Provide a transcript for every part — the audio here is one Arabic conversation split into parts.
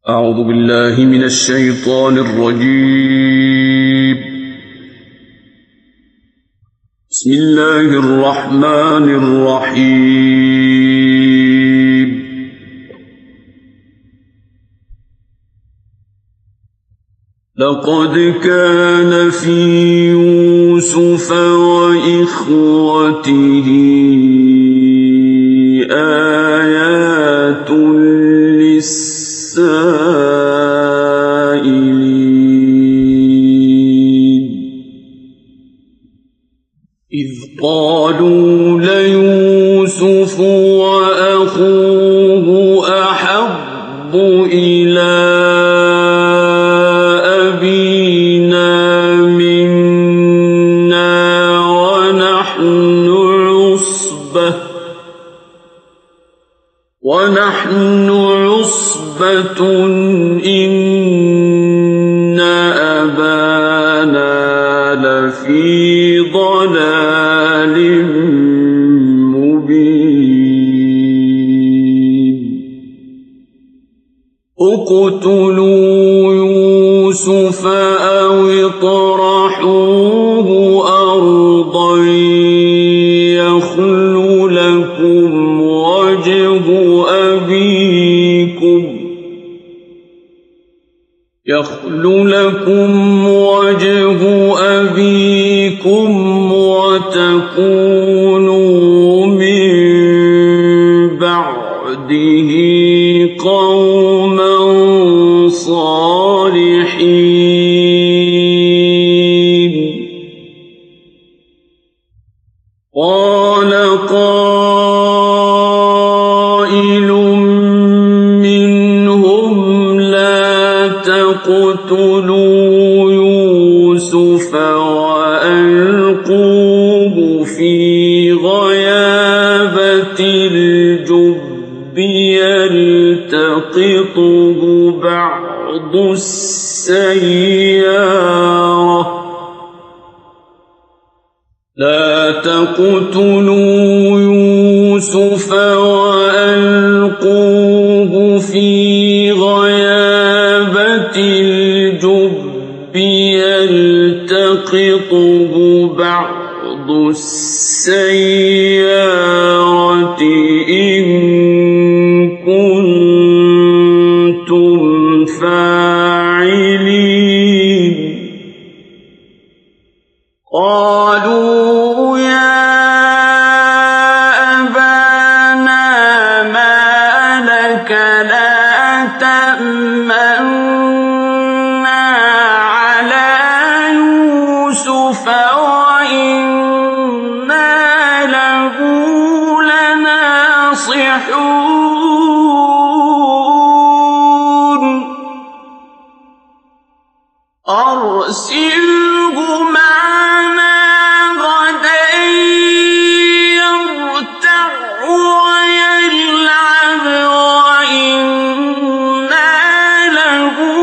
أعوذ بالله من الشيطان الرجيم. بسم الله الرحمن الرحيم. لقد كان في يوسف وإخوته آيات للسائلين إذ قالوا ليوسف وأخوه أحب إلى أبينا منا ونحن عصبة إن أبانا لفي ضلال مبين اقتلوا يوسف أو اطرحوه أرضا يخل لكم وجه أبيكم وتكونوا من بعده قوما صالحين قال قائل منهم لا تقتلوا يوسف وألقوه في غيابة الجب يلتقطه بعض السيارة لا تقتلوا يوسف وألقوه في غيابة الجب يلتقطه بعض السيارة إن كنتم فاعلين قالوا يا أبانا ما لك لا تأمنا على يوسف وإنا له لناصحون أرسله معنا غدا يرتع ويلعب وإنا له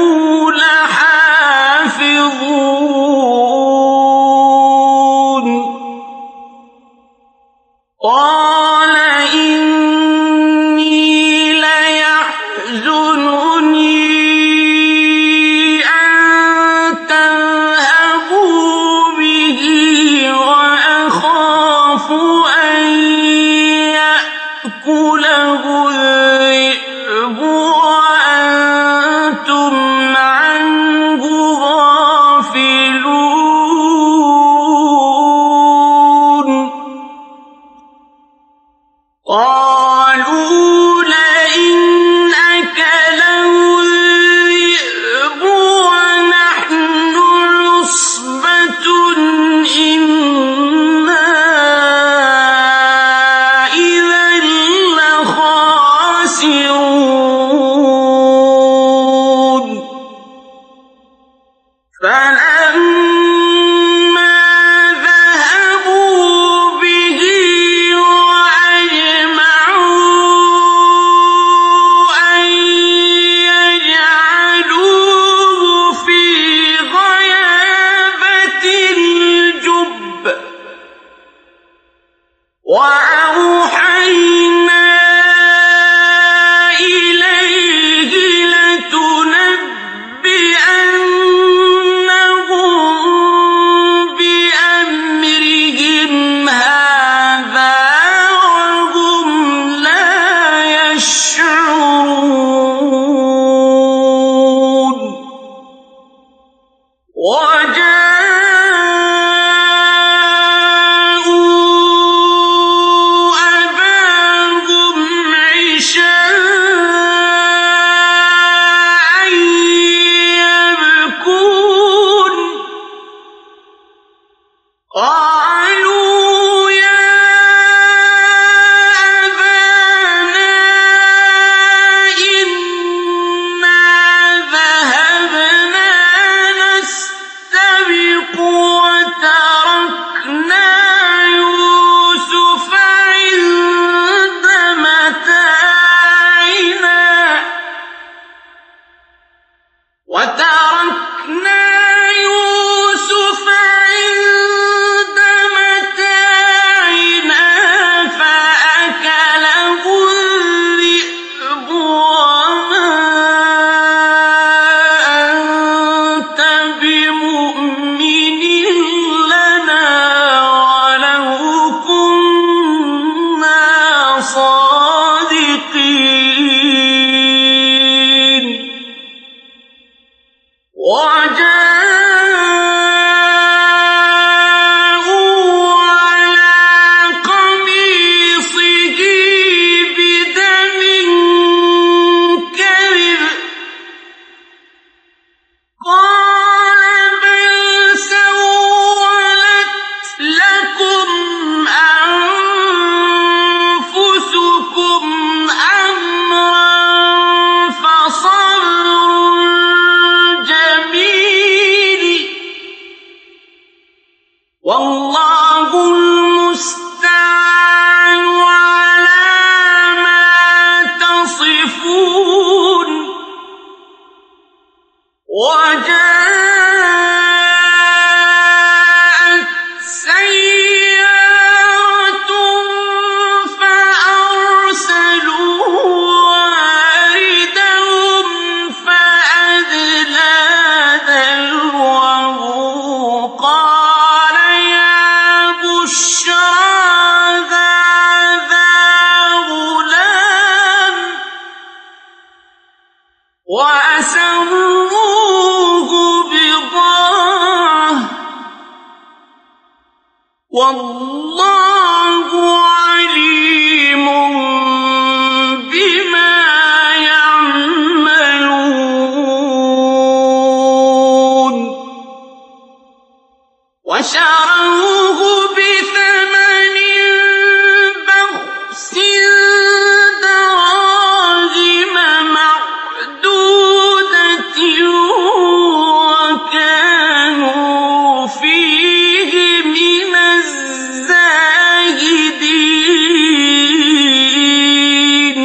والله عليم بما يعملون وشروه بثمن بخس دراهم معدودة وكانوا فيه من الزاهدين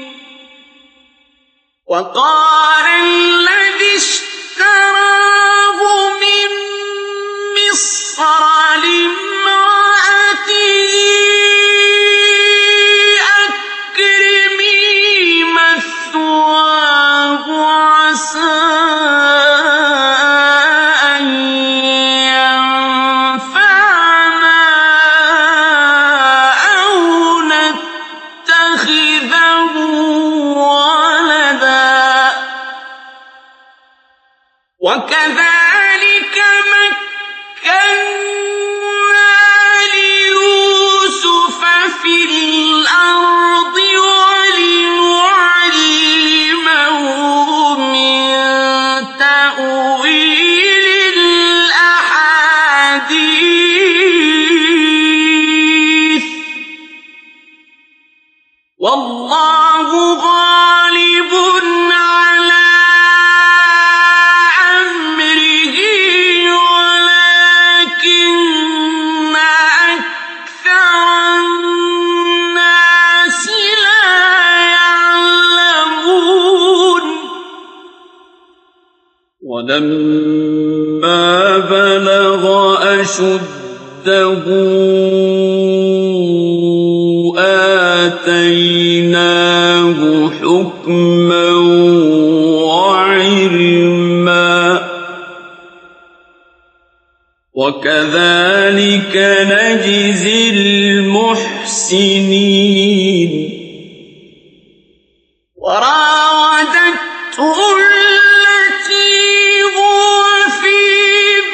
وقال الذي اشتراه من مصر لامرأته أكرمي مثواه عسى أن ينفعنا أو نتخذه ولدا وكذلك مكنا ليوسف في الأرض ولنعلمه من تأويل الأحاديث والله غالب على أمره ولكن أكثر الناس لا يعلمون ولما بلغ أشده آتيناه حكما وعلما وكذلك نجزي المحسنين وراودته التي هو في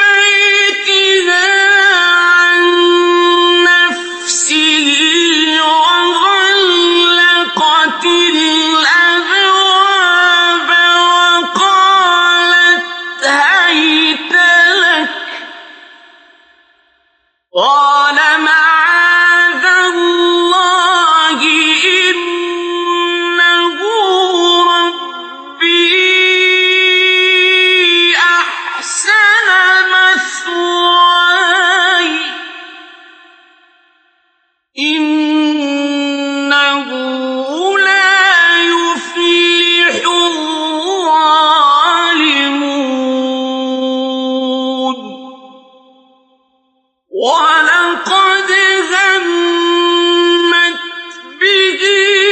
وَلَقَدْ هَمَّتْ بِهِ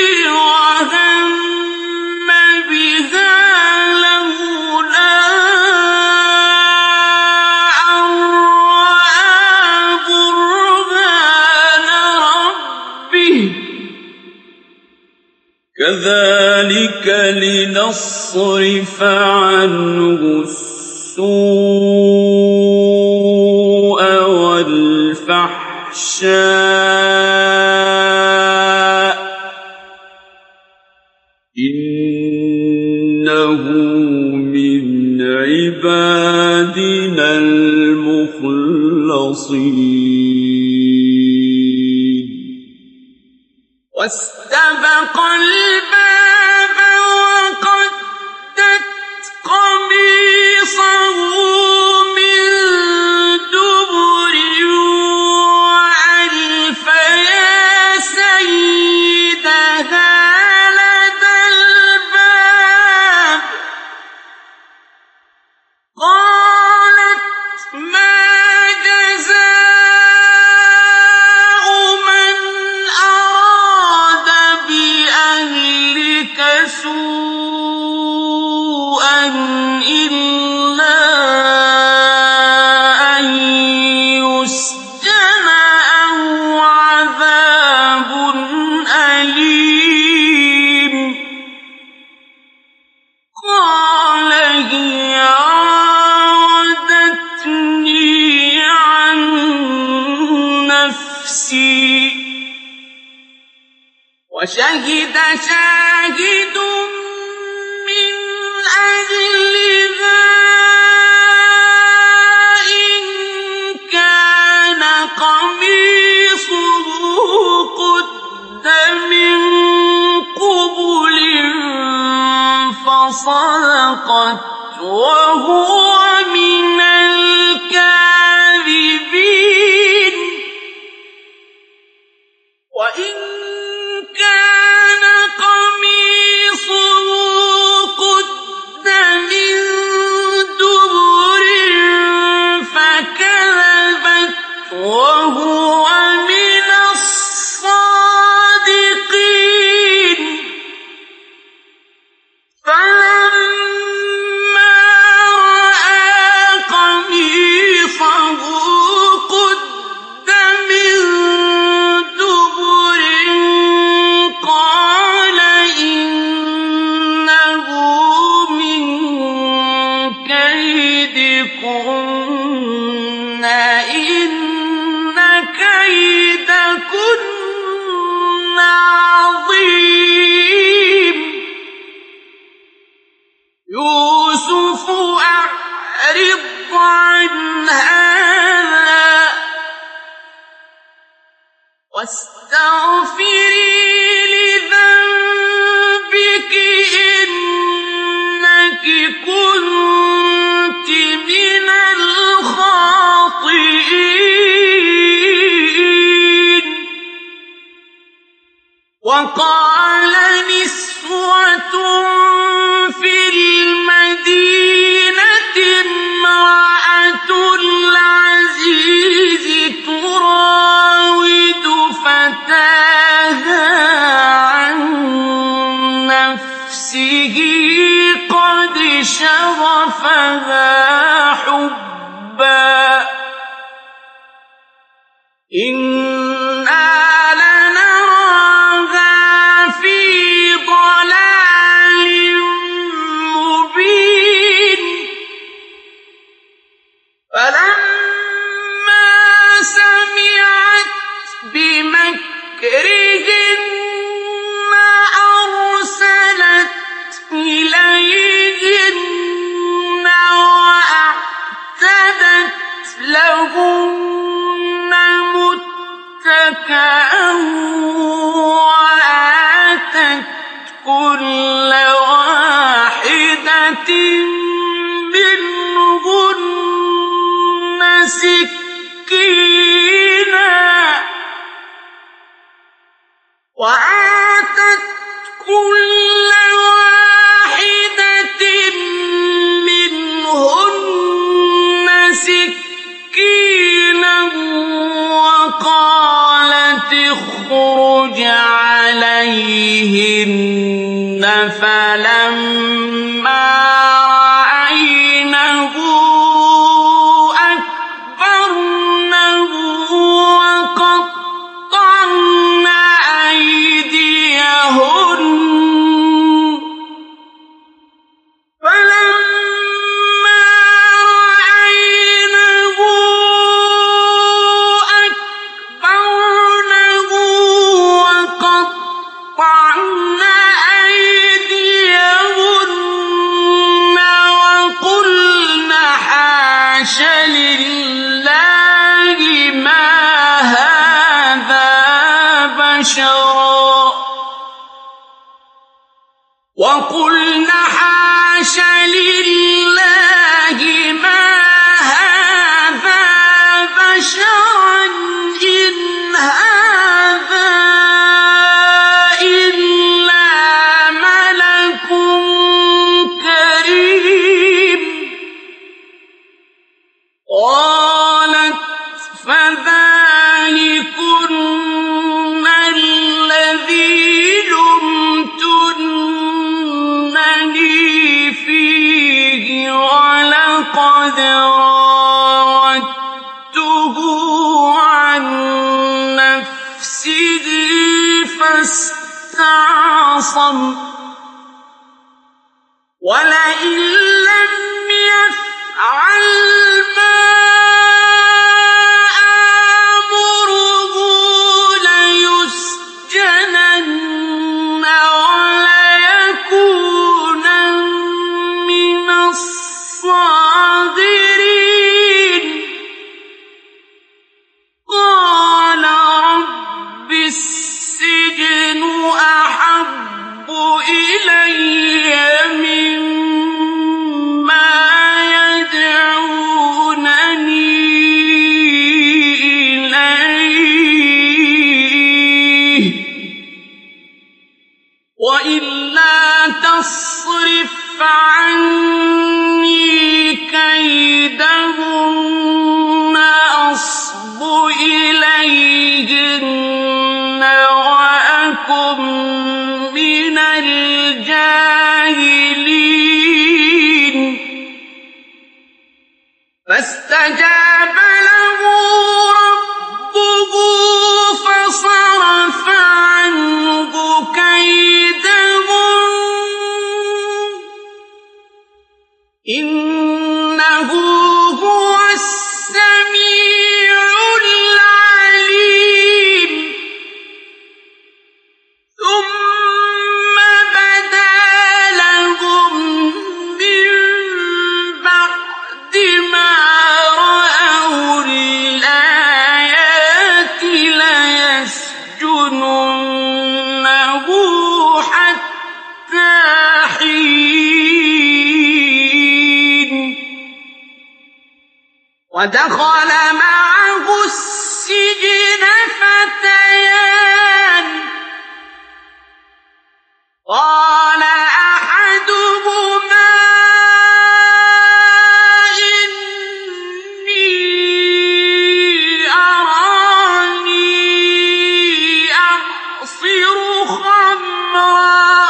وَهَمَّ بِهَا لَوْلَا أَن رَّأَىٰ بُرْهَانَ رَبِّهِ ۚ كَذَٰلِكَ لِنَصْرِفَ عَنْهُ السُّوءَ وَالْفَحْشَاءَ ۚ إِنَّهُ مِنْ عِبَادِنَا الْمُخْلَصِينَ. وَاسْتَبَقَ الْبَابَ وَقَدَّتْ قَمِيصَهُ مِن دُبُرٍ وَأَلْفَ يَا سَيِّدَهَا لَدَى الْبَابِ ۚ قَالَتْ مَا جَزَاءُ مَنْ أَرَادَ بِأَهْلِكَ سُوءًا إِلَّا أَن يُسْجَنَ أَوْ عَذَابٌ أَلِيمٌ. قَالَ هِيَ رَاوَدَتْنِي عَن نَّفْسِي ۚ وَشَهِدَ شَاهِدٌ مِّنْ أَهْلِهَا إِن كَانَ قَمِيصُهُ قُدَّ مِن قُبُلٍ فَصَدَقَتْ وَهُوَ مِنَ الْكَاذِبِينَ. وَإِن كَانَ قَمِيصُهُ قُدَّ مِن دُبُرٍ فَكَذَبَتْ وَهُوَ مِنَ الصَّادِقِينَ. فَلَمَّا رَأَىٰ قَمِيصَهُ قُدَّ مِن دُبُرٍ قَالَ إِنَّهُ مِن كَيْدِكُنَّ إِنَّ كَيْدَكُنَّ عَظِيمٌ. يُوسُفُ أَعْرِضْ عَنْ هَٰذَا وَاسْتَغْفِرِي لِذَنبِكِ إِنَّكِ كُنتِ مِنَ الْخَاطِئِينَ. وَقَالَ نِسْوَةٌ فِي الْمَدِينَةِ امْرَأَتُ الْعَزِيزِ تُرَاوِدُ فَتَاهَا عَن نَّفْسِهِ قَدْ شَغَفَهَا حُبًّا إِنَّا لَنَرَاهَا فِي ضَلَالٍ مُّبِينٍ. فَلَمَّا سَمِعَتْ بِمَكْرِهِنَّ أَرْسَلَتْ إِلَيْهِنَّ وَأَعْتَدَتْ لَهُنَّ مُتَّكَأً وَآتَتْ كُلَّ وَاحِدَةٍ مِّنْهُنَّ سِكِّينًا الله ما هذا بشرا إن هذا إلا ملك كريم قالت فذلكن الذي لمتنني فيه ولقد راودته عن نفسه فاستعصم ولئن لم يفعل ما آمره ليسجنن وليكونن من الصاغرين قال رب السجن أحب إلي مما يدعونني إليه وإلا تصرف عني كيدهن أصب إليهن وأكن من الجاهلين فاستجاب له ربه فصرف عنه كيدهن إنه هو السميع العليم ثم بدا لهم من بعد ما رأوا الآيات ليسجننه حتى حين ودخل معه السجن فتيان قال أحدهما إني أراني أعصر خمرا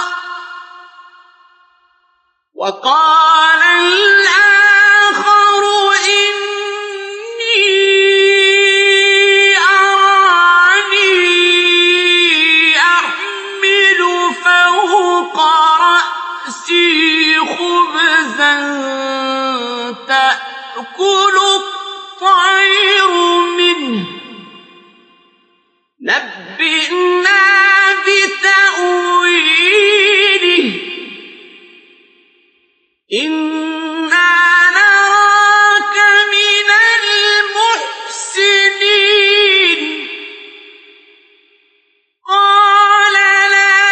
وقال الآخر إني أراني أحمل فوق رأسي خبزا تأكل الطير منه نبئنا بتأويله إنا نراك من المحسنين قال لا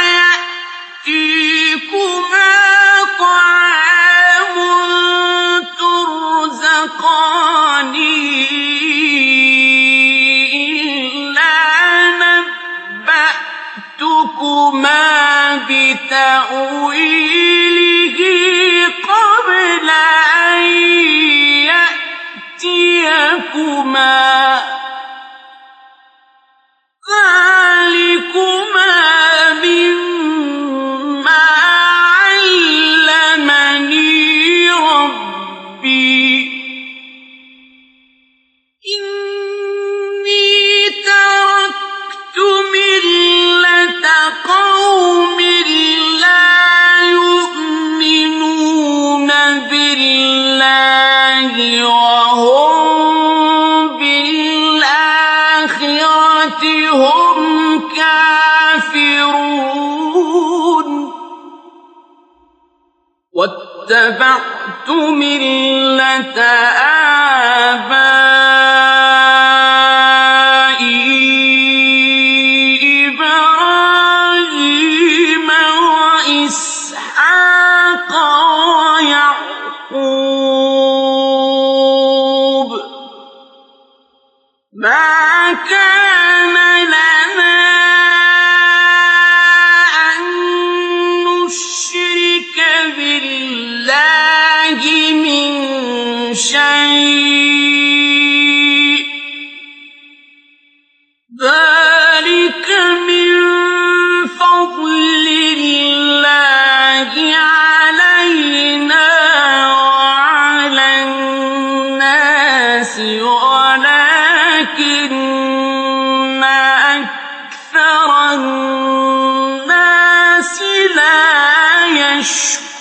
يأتيكما طعام ترزقانه إلا نبأتكما بتأويله قبل أن يأتيكما ذلكما مما علمني ربي إني تركت ملة قوم لا يؤمنون بالله وهم بالآخرة هم كافرون واتبعت ملة آبائي إبراهيم وإسحاق ويعقوب شيء ذلك من فضل الله علينا وعلى الناس ولكن أكثر الناس لا يشكرون